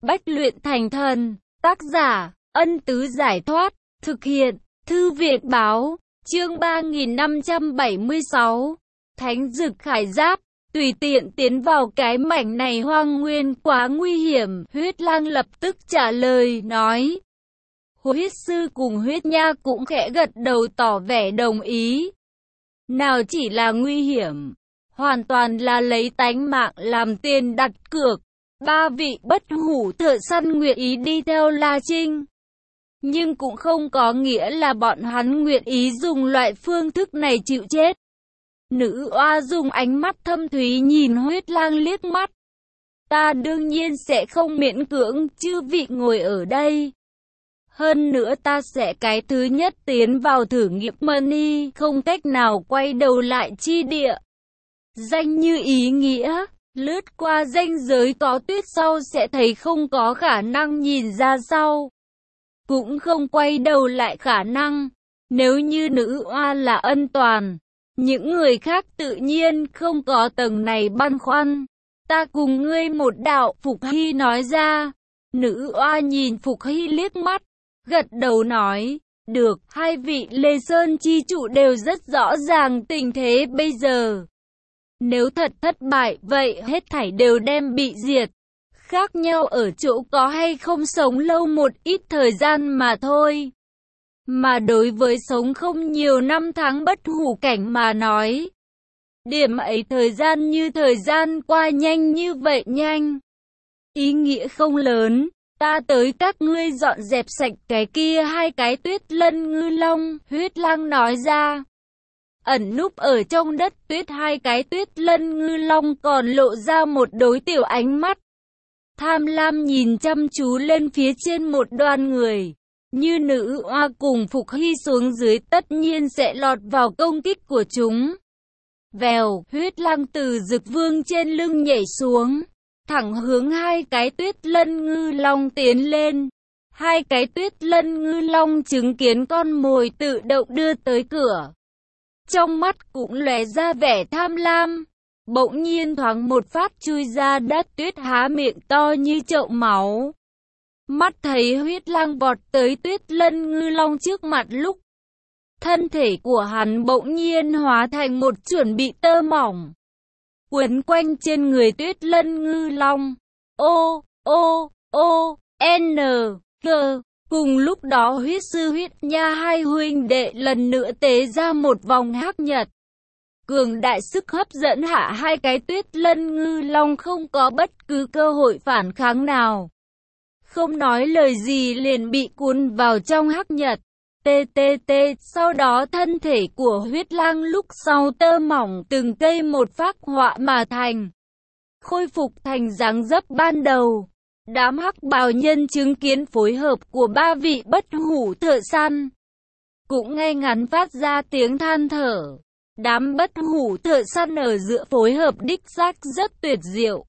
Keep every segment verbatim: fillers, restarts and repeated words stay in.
Bách luyện thành thần. Tác giả, Ân Tứ Giải Thoát. Thực hiện, Thư viện Báo. Chương ba nghìn năm trăm bảy mươi sáu. Thánh Dực Khải Giáp. Tùy tiện tiến vào cái mảnh này hoang nguyên quá nguy hiểm. Huyết Lang lập tức trả lời, nói. Huyết Sư cùng Huyết Nha cũng khẽ gật đầu tỏ vẻ đồng ý. Nào chỉ là nguy hiểm, hoàn toàn là lấy tánh mạng làm tiền đặt cược. Ba vị bất hủ thợ săn nguyện ý đi theo La Trinh, nhưng cũng không có nghĩa là bọn hắn nguyện ý dùng loại phương thức này chịu chết. Nữ oa dùng ánh mắt thâm thúy nhìn Huyết Lang liếc mắt. Ta đương nhiên sẽ không miễn cưỡng chư vị ngồi ở đây. Hơn nữa ta sẽ cái thứ nhất tiến vào thử nghiệm Mani, không cách nào quay đầu lại chi địa. Danh như ý nghĩa, lướt qua ranh giới có tuyết sau sẽ thấy không có khả năng nhìn ra sau. Cũng không quay đầu lại khả năng. Nếu như nữ oa là Ân Toàn, những người khác tự nhiên không có tầng này băn khoăn. Ta cùng ngươi một đạo, Phục Hy nói ra. Nữ oa nhìn Phục Hy liếc mắt, gật đầu nói, được. Hai vị Lê Sơn chi chủ đều rất rõ ràng tình thế bây giờ. Nếu thật thất bại, vậy hết thảy đều đem bị diệt. Khác nhau ở chỗ có hay không sống lâu một ít thời gian mà thôi. Mà đối với sống không nhiều năm tháng bất hủ cảnh mà nói, điểm ấy thời gian như thời gian qua nhanh như vậy nhanh. Ý nghĩa không lớn. Ta tới các ngươi dọn dẹp sạch cái kia hai cái tuyết lân ngư long, Huyết Lang nói ra. Ẩn núp ở trong đất tuyết hai cái tuyết lân ngư long còn lộ ra một đối tiểu ánh mắt. Tham lam nhìn chăm chú lên phía trên một đoàn người. Như nữ oa cùng Phục Hy xuống dưới tất nhiên sẽ lọt vào công kích của chúng. Vèo, Huyết Lang từ Dực Vương trên lưng nhảy xuống, thẳng hướng hai cái tuyết lân ngư long tiến lên. Hai cái tuyết lân ngư long chứng kiến con mồi tự động đưa tới cửa, trong mắt cũng lóe ra vẻ tham lam. Bỗng nhiên thoáng một phát chui ra đất tuyết há miệng to như chậu máu. Mắt thấy Huyết Lang vọt tới tuyết lân ngư long trước mặt lúc, thân thể của hắn bỗng nhiên hóa thành một chuẩn bị tơ mỏng, quấn quanh trên người tuyết lân ngư long. Ô, ô, ô, N, G. Cùng lúc đó Huyết Sư Huyết Nha hai huynh đệ lần nữa tế ra một vòng hắc nhật. Cường đại sức hấp dẫn hạ hai cái tuyết lân ngư long không có bất cứ cơ hội phản kháng nào. Không nói lời gì liền bị cuốn vào trong hắc nhật. Tê tê tê, sau đó thân thể của Huyết Lang lúc sau tơ mỏng từng cây một phác họa mà thành, khôi phục thành dáng dấp ban đầu. Đám hắc bào nhân chứng kiến phối hợp của ba vị bất hủ thợ săn, cũng ngay ngắn phát ra tiếng than thở. Đám bất hủ thợ săn ở giữa phối hợp đích xác rất tuyệt diệu.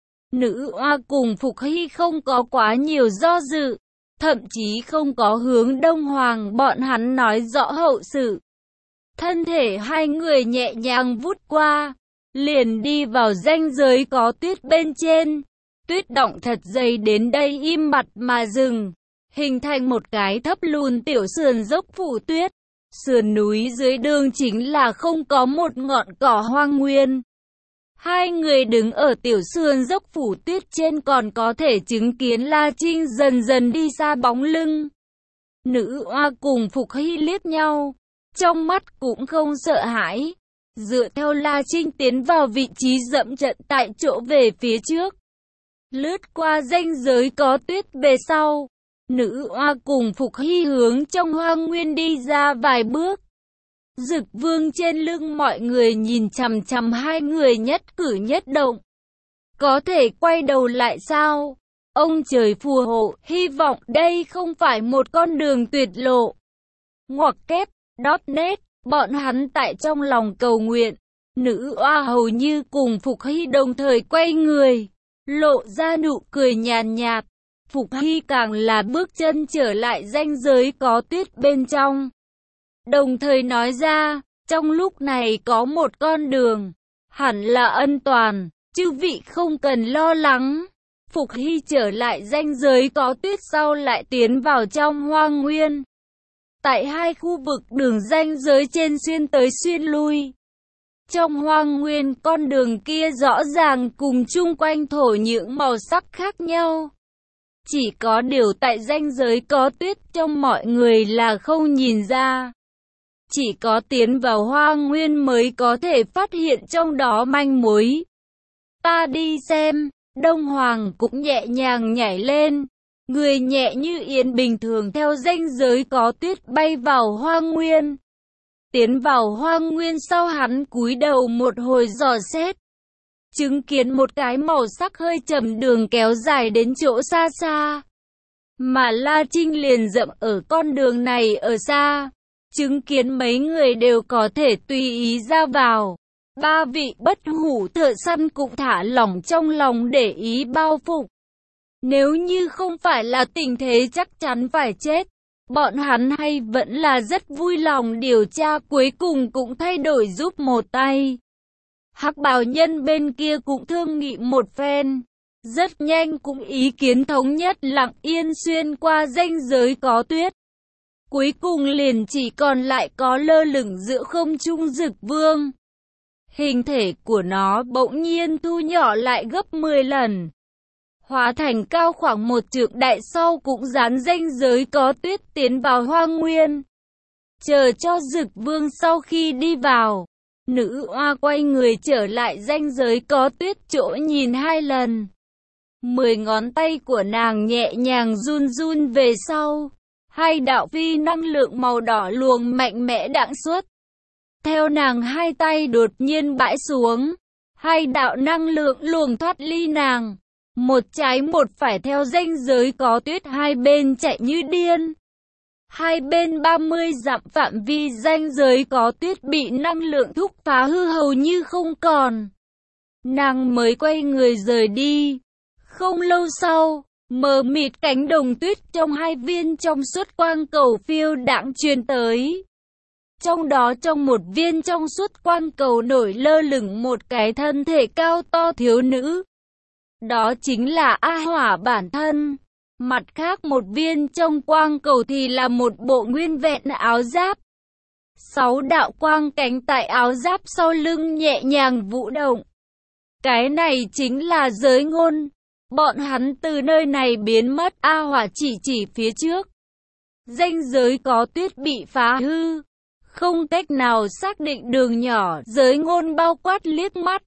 Nữ oa cùng Phục Hy không có quá nhiều do dự, thậm chí không có hướng Đông Hoàng bọn hắn nói rõ hậu sự. Thân thể hai người nhẹ nhàng vút qua, liền đi vào ranh giới có tuyết bên trên. Tuyết đọng thật dày đến đây im bặt mà dừng, hình thành một cái thấp lùn tiểu sườn dốc phủ tuyết. Sườn núi dưới đường chính là không có một ngọn cỏ hoang nguyên. Hai người đứng ở tiểu sườn dốc phủ tuyết trên còn có thể chứng kiến La Trinh dần dần đi xa bóng lưng. Nữ oa cùng Phục Hy liếc nhau, trong mắt cũng không sợ hãi, dựa theo La Trinh tiến vào vị trí dẫm trận tại chỗ về phía trước. Lướt qua ranh giới có tuyết về sau, nữ oa cùng Phục Hy hướng trong hoang nguyên đi ra vài bước. Dực Vương trên lưng mọi người nhìn chằm chằm hai người nhất cử nhất động. Có thể quay đầu lại sao? Ông trời phù hộ, hy vọng đây không phải một con đường tuyệt lộ. Ngoặc kép, đót nét, bọn hắn tại trong lòng cầu nguyện. Nữ oa hầu như cùng Phục Hy đồng thời quay người, lộ ra nụ cười nhàn nhạt. Phục Hy càng là bước chân trở lại ranh giới có tuyết bên trong, đồng thời nói ra, trong lúc này có một con đường, hẳn là Ân Toàn, chư vị không cần lo lắng. Phục Hy trở lại ranh giới có tuyết sau lại tiến vào trong hoang nguyên. Tại hai khu vực đường ranh giới trên xuyên tới xuyên lui. Trong hoang nguyên, con đường kia rõ ràng cùng chung quanh thổ những màu sắc khác nhau. Chỉ có điều tại ranh giới có tuyết trong mọi người là không nhìn ra. Chỉ có tiến vào hoang nguyên mới có thể phát hiện trong đó manh mối. Ta đi xem, Đông Hoàng cũng nhẹ nhàng nhảy lên. Người nhẹ như yến bình thường theo ranh giới có tuyết bay vào hoang nguyên. Tiến vào hoang nguyên sau hắn cúi đầu một hồi dò xét. Chứng kiến một cái màu sắc hơi trầm đường kéo dài đến chỗ xa xa. Mà La Trinh liền dậm ở con đường này ở xa. Chứng kiến mấy người đều có thể tùy ý ra vào. Ba vị bất hủ thợ săn cũng thả lỏng trong lòng để ý bao phục. Nếu như không phải là tình thế chắc chắn phải chết, bọn hắn hay vẫn là rất vui lòng điều tra, cuối cùng cũng thay đổi giúp một tay. Hắc bào nhân bên kia cũng thương nghị một phen. Rất nhanh cũng ý kiến thống nhất lặng yên xuyên qua ranh giới có tuyết. Cuối cùng liền chỉ còn lại có lơ lửng giữa không trung Dực Vương. Hình thể của nó bỗng nhiên thu nhỏ lại gấp mười lần. Hóa thành cao khoảng một trượng đại, sau cũng dán ranh giới có tuyết tiến vào hoang nguyên. Chờ cho Dực Vương sau khi đi vào, nữ oa quay người trở lại ranh giới có tuyết chỗ nhìn hai lần. Mười ngón tay của nàng nhẹ nhàng run run về sau. Hai đạo phi năng lượng màu đỏ luồng mạnh mẽ đãng xuất. Theo nàng hai tay đột nhiên bãi xuống. Hai đạo năng lượng luồng thoát ly nàng. Một trái một phải theo ranh giới có tuyết hai bên chạy như điên. Hai bên ba mươi dặm phạm vi ranh giới có tuyết bị năng lượng thúc phá hư hầu như không còn. Nàng mới quay người rời đi. Không lâu sau, mờ mịt cánh đồng tuyết trong hai viên trong suốt quang cầu phiêu đãng truyền tới. Trong đó trong một viên trong suốt quang cầu nổi lơ lửng một cái thân thể cao to thiếu nữ. Đó chính là A Hỏa bản thân. Mặt khác một viên trong quang cầu thì là một bộ nguyên vẹn áo giáp. Sáu đạo quang cánh tại áo giáp sau lưng nhẹ nhàng vũ động. Cái này chính là giới ngôn. Bọn hắn từ nơi này biến mất. A Hỏa chỉ chỉ phía trước. Ranh giới có tuyết bị phá hư. Không cách nào xác định đường nhỏ. Giới ngôn bao quát liếc mắt.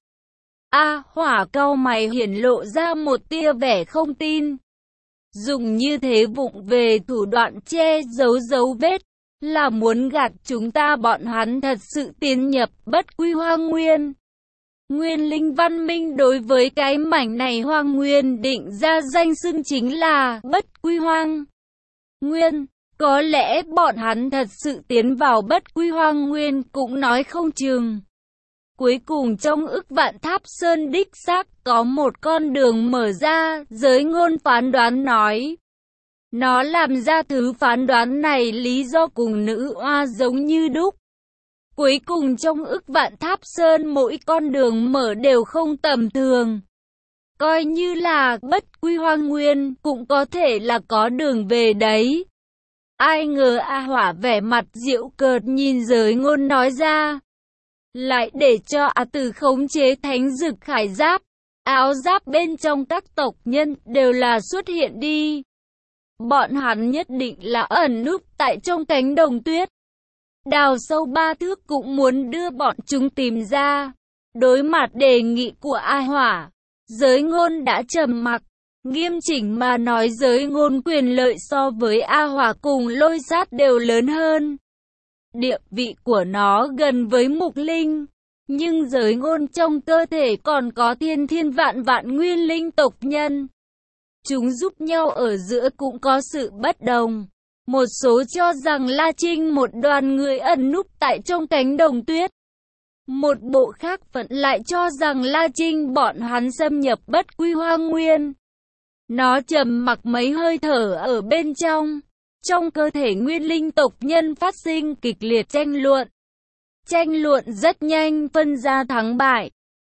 A Hỏa cau mày hiển lộ ra một tia vẻ không tin. Dùng như thế vụng về thủ đoạn che giấu dấu vết. Là muốn gạt chúng ta, bọn hắn thật sự tiến nhập bất quy hoang nguyên. Nguyên linh văn minh đối với cái mảnh này hoang nguyên định ra danh xưng chính là bất quy hoang nguyên. Có lẽ bọn hắn thật sự tiến vào bất quy hoang nguyên cũng nói không chừng. Cuối cùng trong ức vạn tháp sơn đích xác có một con đường mở ra, giới ngôn phán đoán nói. Nó làm ra thứ phán đoán này lý do cùng nữ oa giống như đúc. Cuối cùng trong ức vạn tháp sơn mỗi con đường mở đều không tầm thường. Coi như là bất quy hoang nguyên cũng có thể là có đường về đấy. Ai ngờ A Hỏa vẻ mặt giễu cợt nhìn giới ngôn nói ra. Lại để cho A Tử khống chế thánh dực khải giáp. Áo giáp bên trong các tộc nhân đều là xuất hiện đi. Bọn hắn nhất định là ẩn núp tại trong cánh đồng tuyết. Đào sâu ba thước cũng muốn đưa bọn chúng tìm ra. Đối mặt đề nghị của A Hỏa, giới ngôn đã trầm mặc. Nghiêm chỉnh mà nói giới ngôn quyền lợi so với A Hỏa cùng Lôi Sát đều lớn hơn. Địa vị của nó gần với Mục Linh. Nhưng giới ngôn trong cơ thể còn có thiên thiên vạn vạn nguyên linh tộc nhân. Chúng giúp nhau ở giữa cũng có sự bất đồng. Một số cho rằng La Trinh một đoàn người ẩn núp tại trong cánh đồng tuyết. Một bộ khác vẫn lại cho rằng La Trinh bọn hắn xâm nhập bất quy hoang nguyên. Nó trầm mặc mấy hơi thở ở bên trong. Trong cơ thể nguyên linh tộc nhân phát sinh kịch liệt tranh luận. Tranh luận rất nhanh phân ra thắng bại.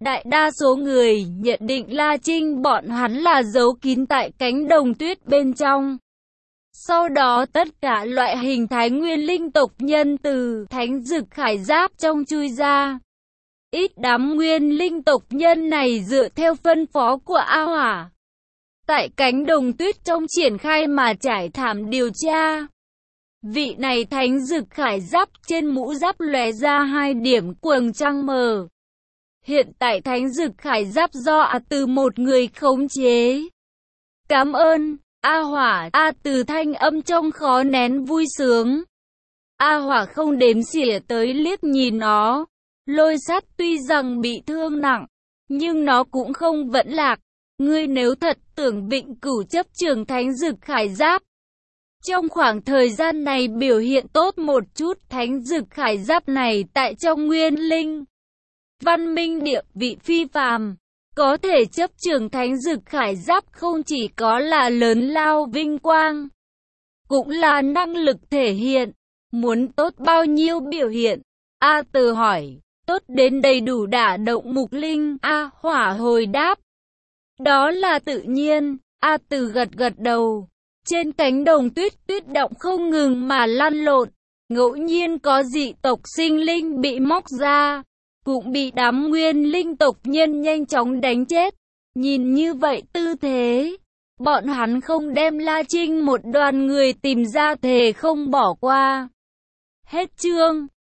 Đại đa số người nhận định La Trinh bọn hắn là giấu kín tại cánh đồng tuyết bên trong. Sau đó tất cả loại hình thái nguyên linh tộc nhân từ thánh dực khải giáp trong chui ra. Ít đám nguyên linh tộc nhân này dựa theo phân phó của A Hỏa, tại cánh đồng tuyết trong triển khai mà trải thảm điều tra. Vị này thánh dực khải giáp trên mũ giáp lóe ra hai điểm quầng trăng mờ. Hiện tại thánh dực khải giáp do A Từ một người khống chế. Cảm ơn, A Hỏa. A Từ thanh âm trong khó nén vui sướng. A Hỏa không đếm xỉa tới liếc nhìn nó. Lôi sát tuy rằng bị thương nặng, nhưng nó cũng không vẫn lạc. Ngươi nếu thật tưởng vịnh cửu chấp trường thánh dực khải giáp, trong khoảng thời gian này biểu hiện tốt một chút, thánh dực khải giáp này tại trong nguyên linh văn minh địa vị phi phàm, có thể chấp trường thánh dực khải giáp không chỉ có là lớn lao vinh quang, cũng là năng lực thể hiện. Muốn tốt bao nhiêu biểu hiện? A Từ hỏi. Tốt đến đầy đủ đả động mục linh. A Hỏa hồi đáp. Đó là tự nhiên. A Từ gật gật đầu. Trên cánh đồng tuyết, tuyết động không ngừng mà lăn lộn. Ngẫu nhiên có dị tộc sinh linh bị móc ra, cũng bị đám nguyên linh tộc nhân nhanh chóng đánh chết. Nhìn như vậy tư thế, bọn hắn không đem La Trinh một đoàn người tìm ra thề không bỏ qua. Hết chương.